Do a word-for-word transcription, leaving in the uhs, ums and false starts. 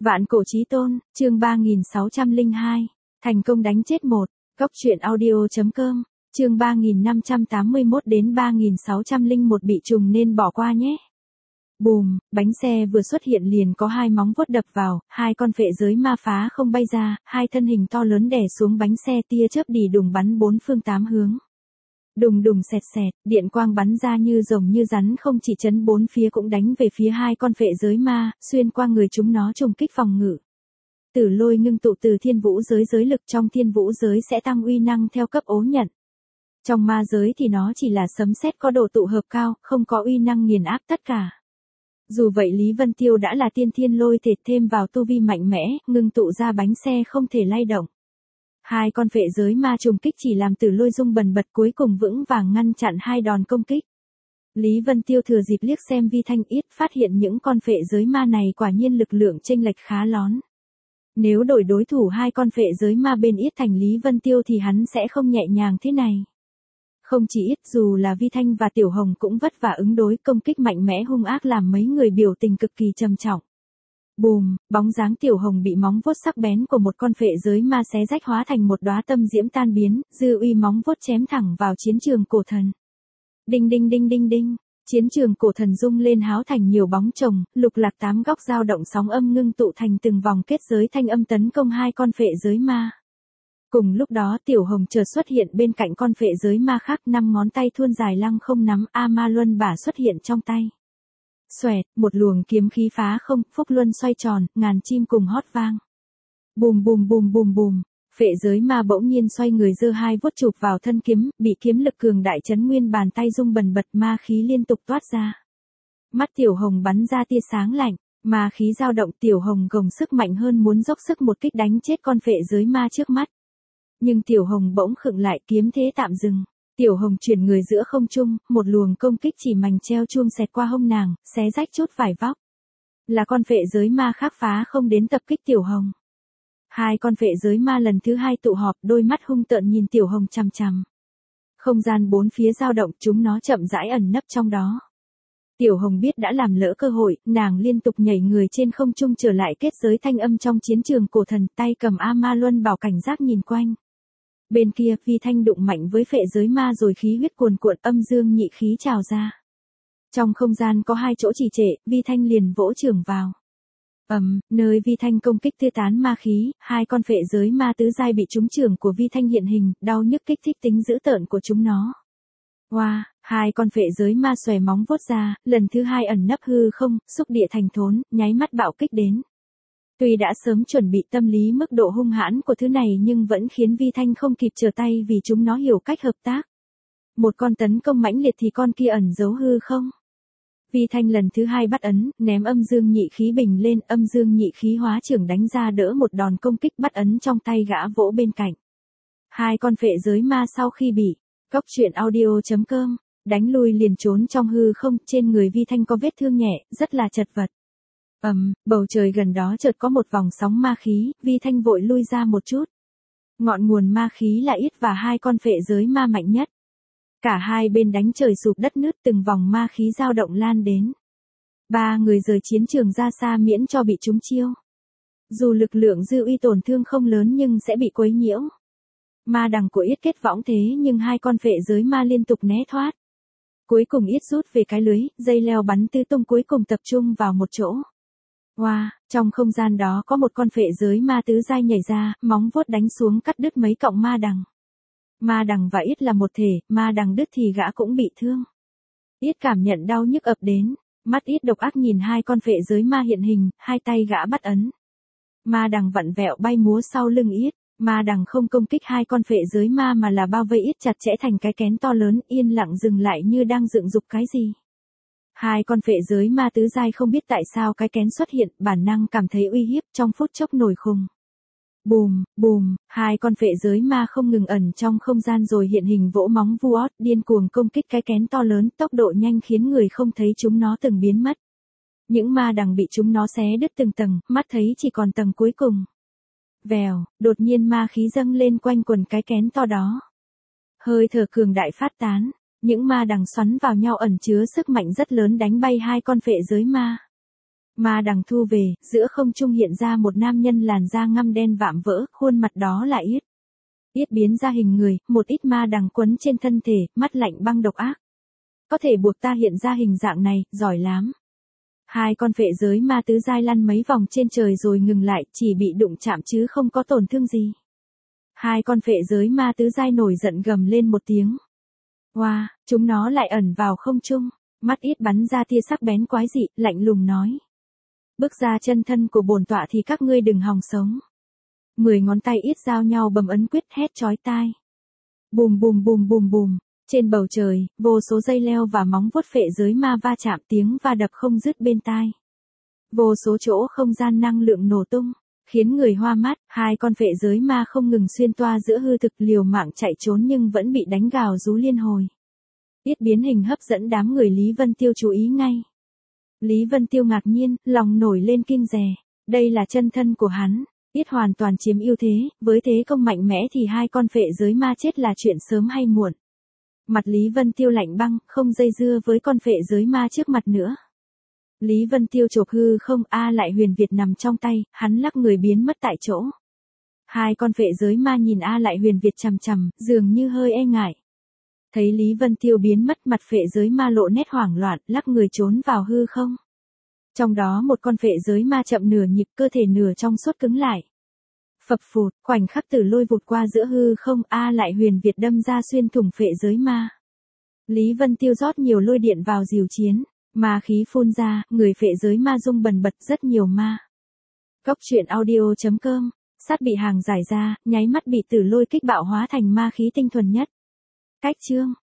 Vạn cổ chí tôn, chương ba nghìn sáu trăm lẻ hai, thành công đánh chết một, Cốc truyện audio.com, chương ba nghìn năm trăm tám mươi mốt đến ba nghìn sáu trăm lẻ một bị trùng nên bỏ qua nhé. Bùm, bánh xe vừa xuất hiện liền có hai móng vuốt đập vào, hai con phệ giới ma phá không bay ra, hai thân hình to lớn đè xuống bánh xe, tia chớp đì đùng bắn bốn phương tám hướng. Đùng đùng xẹt xẹt, điện quang bắn ra như rồng như rắn, không chỉ chấn bốn phía cũng đánh về phía hai con phệ giới ma, xuyên qua người chúng nó trùng kích phòng ngự. Tử lôi ngưng tụ từ thiên vũ giới, giới lực trong thiên vũ giới sẽ tăng uy năng theo cấp ố nhận. Trong ma giới thì nó chỉ là sấm sét có độ tụ hợp cao, không có uy năng nghiền áp tất cả. Dù vậy Lý Vân Tiêu đã là tiên thiên lôi thể, thêm vào tu vi mạnh mẽ, ngưng tụ ra bánh xe không thể lay động. Hai con phệ giới ma trùng kích chỉ làm Tử lôi rung bần bật, cuối cùng vững vàng ngăn chặn hai đòn công kích. Lý Vân Tiêu thừa dịp liếc xem Vi Thanh Yết, phát hiện những con phệ giới ma này quả nhiên lực lượng chênh lệch khá lón. Nếu đổi đối thủ hai con phệ giới ma bên Yết thành Lý Vân Tiêu thì hắn sẽ không nhẹ nhàng thế này. Không chỉ Yết, dù là Vi Thanh và Tiểu Hồng cũng vất vả ứng đối, công kích mạnh mẽ hung ác làm mấy người biểu tình cực kỳ trầm trọng. Bùm, bóng dáng Tiểu Hồng bị móng vuốt sắc bén của một con phệ giới ma xé rách hóa thành một đóa tâm diễm tan biến, dư uy móng vuốt chém thẳng vào chiến trường cổ thần. Đinh đinh đinh đinh đinh, chiến trường cổ thần rung lên háo thành nhiều bóng chồng, lục lạc tám góc dao động, sóng âm ngưng tụ thành từng vòng kết giới thanh âm tấn công hai con phệ giới ma. Cùng lúc đó Tiểu Hồng chợt xuất hiện bên cạnh con phệ giới ma khác, năm ngón tay thuôn dài lăng không nắm A Ma Luân bả xuất hiện trong tay. Xoẹt, một luồng kiếm khí phá không, phúc luân xoay tròn, ngàn chim cùng hót vang. Bùm bùm bùm bùm bùm, phệ giới ma bỗng nhiên xoay người giơ hai vuốt chụp vào thân kiếm, bị kiếm lực cường đại chấn nguyên bàn tay rung bần bật, ma khí liên tục toát ra. Mắt Tiểu Hồng bắn ra tia sáng lạnh, ma khí dao động, Tiểu Hồng gồng sức mạnh hơn muốn dốc sức một kích đánh chết con phệ giới ma trước mắt. Nhưng Tiểu Hồng bỗng khựng lại, kiếm thế tạm dừng. Tiểu Hồng chuyển người giữa không trung, một luồng công kích chỉ mảnh treo chuông xẹt qua hông nàng, xé rách chút vải vóc. Là con phệ giới ma khác phá không đến tập kích Tiểu Hồng. Hai con phệ giới ma lần thứ hai tụ họp, đôi mắt hung tợn nhìn Tiểu Hồng chằm chằm. Không gian bốn phía dao động, chúng nó chậm rãi ẩn nấp trong đó. Tiểu Hồng biết đã làm lỡ cơ hội, nàng liên tục nhảy người trên không trung trở lại kết giới thanh âm trong chiến trường cổ thần, tay cầm A Ma Luân bảo cảnh giác nhìn quanh. Bên kia, Vi Thanh đụng mạnh với phệ giới ma rồi khí huyết cuồn cuộn, âm dương nhị khí trào ra. Trong không gian có hai chỗ trì trệ, Vi Thanh liền vỗ chưởng vào. Ầm, um, nơi Vi Thanh công kích tiêu tán ma khí, hai con phệ giới ma tứ giai bị trúng chưởng của Vi Thanh hiện hình, đau nhức kích thích tính dữ tợn của chúng nó. Wow, hai con phệ giới ma xòe móng vuốt ra, lần thứ hai ẩn nấp hư không, xúc địa thành thốn, nháy mắt bạo kích đến. Tuy đã sớm chuẩn bị tâm lý mức độ hung hãn của thứ này nhưng vẫn khiến Vi Thanh không kịp trở tay vì chúng nó hiểu cách hợp tác. Một con tấn công mãnh liệt thì con kia ẩn giấu hư không. Vi Thanh lần thứ hai bắt ấn, ném âm dương nhị khí bình lên, âm dương nhị khí hóa trưởng đánh ra đỡ một đòn công kích, bắt ấn trong tay gã vỗ bên cạnh. Hai con phệ giới ma sau khi bị Cốc truyện audio.com đánh lui liền trốn trong hư không, trên người Vi Thanh có vết thương nhẹ, rất là chật vật. Ầm, um, bầu trời gần đó chợt có một vòng sóng ma khí, Vi Thanh vội lui ra một chút. Ngọn nguồn ma khí là Yết và hai con phệ giới ma mạnh nhất. Cả hai bên đánh trời sụp đất nứt, từng vòng ma khí dao động lan đến. Ba người rời chiến trường ra xa miễn cho bị trúng chiêu. Dù lực lượng dư uy tổn thương không lớn nhưng sẽ bị quấy nhiễu. Ma đằng của Yết kết võng thế nhưng hai con phệ giới ma liên tục né thoát. Cuối cùng Yết rút về cái lưới, dây leo bắn tứ tung cuối cùng tập trung vào một chỗ. Wow, trong không gian đó có một con phệ giới ma tứ giai nhảy ra, móng vuốt đánh xuống cắt đứt mấy cọng ma đằng. Ma đằng và Yết là một thể, ma đằng đứt thì gã cũng bị thương. Yết cảm nhận đau nhức ập đến, mắt Yết độc ác nhìn hai con phệ giới ma hiện hình, hai tay gã bắt ấn. Ma đằng vặn vẹo bay múa sau lưng Yết, ma đằng không công kích hai con phệ giới ma mà là bao vây Yết chặt chẽ thành cái kén to lớn, yên lặng dừng lại như đang dựng dục cái gì. Hai con phệ giới ma tứ giai không biết tại sao cái kén xuất hiện, bản năng cảm thấy uy hiếp, trong phút chốc nổi khùng. Bùm, bùm, hai con phệ giới ma không ngừng ẩn trong không gian rồi hiện hình vỗ móng vuốt, điên cuồng công kích cái kén to lớn, tốc độ nhanh khiến người không thấy chúng nó từng biến mất. Những ma đằng bị chúng nó xé đứt từng tầng, mắt thấy chỉ còn tầng cuối cùng. Vèo, đột nhiên ma khí dâng lên quanh quần cái kén to đó. Hơi thở cường đại phát tán. Những ma đằng xoắn vào nhau ẩn chứa sức mạnh rất lớn đánh bay hai con phệ giới ma. Ma đằng thu về, giữa không trung hiện ra một nam nhân làn da ngăm đen vạm vỡ, khuôn mặt đó là Yết. Yết biến ra hình người, một ít ma đằng quấn trên thân thể, mắt lạnh băng độc ác. Có thể buộc ta hiện ra hình dạng này, giỏi lắm. Hai con phệ giới ma tứ giai lăn mấy vòng trên trời rồi ngừng lại, chỉ bị đụng chạm chứ không có tổn thương gì. Hai con phệ giới ma tứ giai nổi giận gầm lên một tiếng. Wow, chúng nó lại ẩn vào không trung, mắt Yết bắn ra tia sắc bén quái dị, lạnh lùng nói. Bước ra chân thân của bổn tọa thì các ngươi đừng hòng sống. Mười ngón tay Yết giao nhau bầm ấn quyết hét chói tai. Bùm bùm bùm bùm bùm, trên bầu trời, vô số dây leo và móng vuốt phệ giới ma va chạm, tiếng va đập không dứt bên tai. Vô số chỗ không gian năng lượng nổ tung, khiến người hoa mắt, hai con phệ giới ma không ngừng xuyên toa giữa hư thực liều mạng chạy trốn nhưng vẫn bị đánh gào rú liên hồi. Yết biến hình hấp dẫn đám người Lý Vân Tiêu chú ý ngay. Lý Vân Tiêu ngạc nhiên, lòng nổi lên kinh dè, đây là chân thân của hắn. Yết hoàn toàn chiếm ưu thế, với thế công mạnh mẽ thì hai con phệ giới ma chết là chuyện sớm hay muộn. Mặt Lý Vân Tiêu lạnh băng, không dây dưa với con phệ giới ma trước mặt nữa. Lý Vân Tiêu chộp hư không, A Lại Huyền Việt nằm trong tay, hắn lắc người biến mất tại chỗ. Hai con phệ giới ma nhìn A Lại Huyền Việt chằm chằm, dường như hơi e ngại. Thấy Lý Vân Tiêu biến mất, mặt phệ giới ma lộ nét hoảng loạn, lắc người trốn vào hư không. Trong đó một con phệ giới ma chậm nửa nhịp, cơ thể nửa trong suốt cứng lại. Phập phụt, khoảnh khắc tử lôi vụt qua giữa hư không, A Lại Huyền Việt đâm ra xuyên thủng phệ giới ma. Lý Vân Tiêu rót nhiều lôi điện vào diều chiến, ma khí phun ra, người phệ giới ma rung bần bật, rất nhiều ma. Góc truyện audio chấm com, sát bị hàng giải ra, nháy mắt bị tử lôi kích bạo hóa thành ma khí tinh thuần nhất. Cách chương